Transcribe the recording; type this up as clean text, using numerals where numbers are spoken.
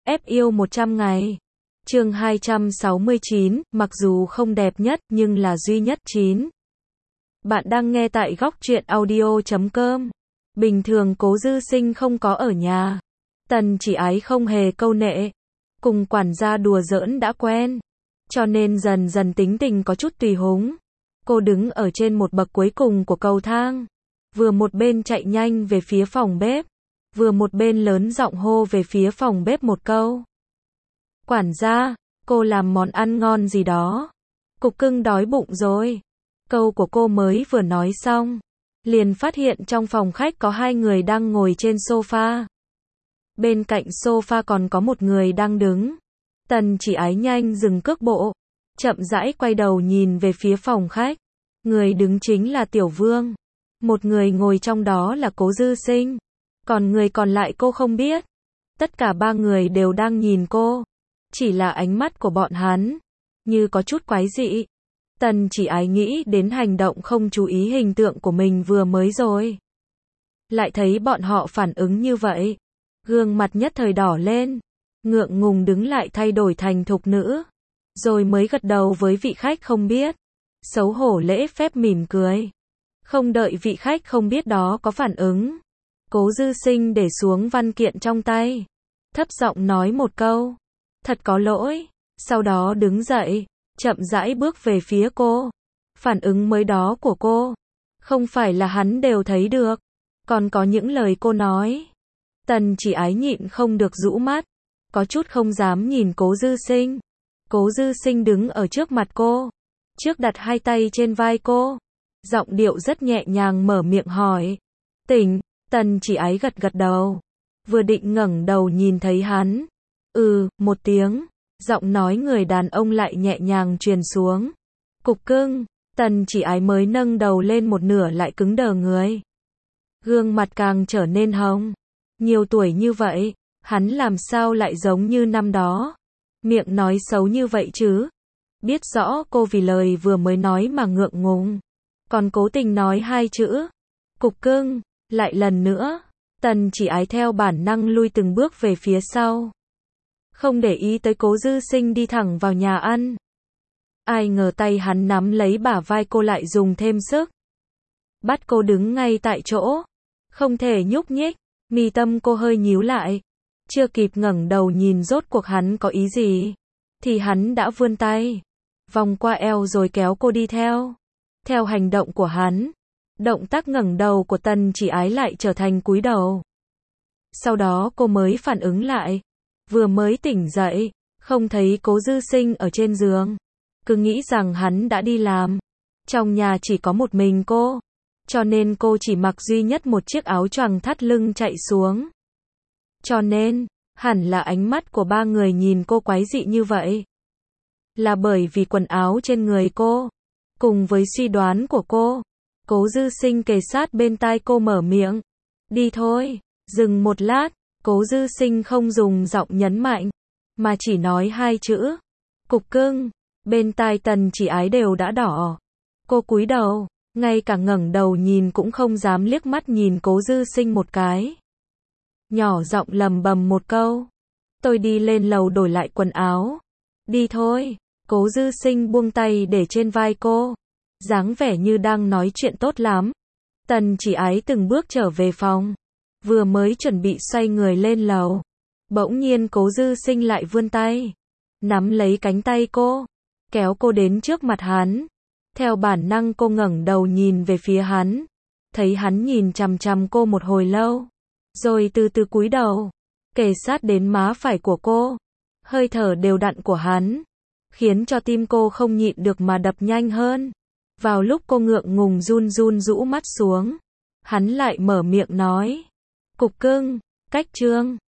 ép yêu 100 ngày. Chương 269, mặc dù không đẹp nhất nhưng là duy nhất 9. Bạn đang nghe tại góc truyện audio.com. Bình thường Cố Dư Sinh không có ở nhà. Tần Chỉ Ái không hề câu nệ. Cùng quản gia đùa giỡn đã quen. Cho nên dần dần tính tình có chút tùy hứng. Cô đứng ở trên một bậc cuối cùng của cầu thang. Vừa một bên chạy nhanh về phía phòng bếp. Vừa một bên lớn giọng hô về phía phòng bếp một câu. Quản gia, cô làm món ăn ngon gì đó. Cục cưng đói bụng rồi. Câu của cô mới vừa nói xong. Liền phát hiện trong phòng khách có hai người đang ngồi trên sofa. Bên cạnh sofa còn có một người đang đứng. Tần Chỉ Ái nhanh dừng cước bộ. Chậm rãi quay đầu nhìn về phía phòng khách. Người đứng chính là Tiểu Vương. Một người ngồi trong đó là Cố Dư Sinh. Còn người còn lại cô không biết. Tất cả ba người đều đang nhìn cô. Chỉ là ánh mắt của bọn hắn như có chút quái dị. Tần Chỉ Ái nghĩ đến hành động không chú ý hình tượng của mình vừa mới rồi. Lại thấy bọn họ phản ứng như vậy. Gương mặt nhất thời đỏ lên. Ngượng ngùng đứng lại thay đổi thành thục nữ. Rồi mới gật đầu với vị khách không biết. Xấu hổ lễ phép mỉm cười. Không đợi vị khách không biết đó có phản ứng. Cố Dư Sinh để xuống văn kiện trong tay. Thấp giọng nói một câu. Thật có lỗi. Sau đó đứng dậy. Chậm rãi bước về phía cô. Phản ứng mới đó của cô. Không phải là hắn đều thấy được. Còn có những lời cô nói. Tần Chỉ Ái nhịn không được rũ mắt. Có chút không dám nhìn Cố Dư Sinh. Cố Dư Sinh đứng ở trước mặt cô. Trước đặt hai tay trên vai cô. Giọng điệu rất nhẹ nhàng mở miệng hỏi. Tỉnh. Tần Chỉ Ái gật gật đầu. Vừa định ngẩng đầu nhìn thấy hắn. Một tiếng. Giọng nói người đàn ông lại nhẹ nhàng truyền xuống. Cục cưng. Tần Chỉ Ái mới nâng đầu lên một nửa lại cứng đờ người. Gương mặt càng trở nên hồng. Nhiều tuổi như vậy, hắn làm sao lại giống như năm đó. Miệng nói xấu như vậy chứ. Biết rõ cô vì lời vừa mới nói mà ngượng ngùng. Còn cố tình nói hai chữ. Cục cưng. Lại lần nữa. Tần Chỉ Ái theo bản năng lui từng bước về phía sau. Không để ý tới Cố Dư Sinh đi thẳng vào nhà ăn. Ai ngờ tay hắn nắm lấy bả vai cô lại dùng thêm sức. Bắt cô đứng ngay tại chỗ. Không thể nhúc nhích. Mi tâm cô hơi nhíu lại. Chưa kịp ngẩng đầu nhìn rốt cuộc hắn có ý gì. Thì hắn đã vươn tay. Vòng qua eo rồi kéo cô đi theo. Theo hành động của hắn. Động tác ngẩng đầu của Tần Chỉ Ái lại trở thành cúi đầu. Sau đó cô mới phản ứng lại. Vừa mới tỉnh dậy, không thấy Cố Dư Sinh ở trên giường. Cứ nghĩ rằng hắn đã đi làm. Trong nhà chỉ có một mình cô. Cho nên cô chỉ mặc duy nhất một chiếc áo choàng thắt lưng chạy xuống. Cho nên, hẳn là ánh mắt của ba người nhìn cô quái dị như vậy. Là bởi vì quần áo trên người cô. Cùng với suy đoán của cô. Cố Dư Sinh kề sát bên tai cô mở miệng. Đi thôi. Dừng một lát. Cố Dư Sinh không dùng giọng nhấn mạnh. Mà chỉ nói hai chữ. Cục cưng. Bên tai Tần Chỉ Ái đều đã đỏ. Cô cúi đầu. Ngay cả ngẩng đầu nhìn cũng không dám liếc mắt nhìn Cố Dư Sinh một cái. Nhỏ giọng lầm bầm một câu. Tôi đi lên lầu đổi lại quần áo. Đi thôi. Cố Dư Sinh buông tay để trên vai cô. Dáng vẻ như đang nói chuyện tốt lắm. Tần Chỉ Ái từng bước trở về phòng. Vừa mới chuẩn bị xoay người lên lầu. Bỗng nhiên Cố Dư Sinh lại vươn tay. Nắm lấy cánh tay cô. Kéo cô đến trước mặt hắn. Theo bản năng cô ngẩng đầu nhìn về phía hắn. Thấy hắn nhìn chằm chằm cô một hồi lâu. Rồi từ từ cúi đầu. Kề sát đến má phải của cô. Hơi thở đều đặn của hắn. Khiến cho tim cô không nhịn được mà đập nhanh hơn. Vào lúc cô ngượng ngùng run run rũ mắt xuống. Hắn lại mở miệng nói. Cục cưng, cách chương.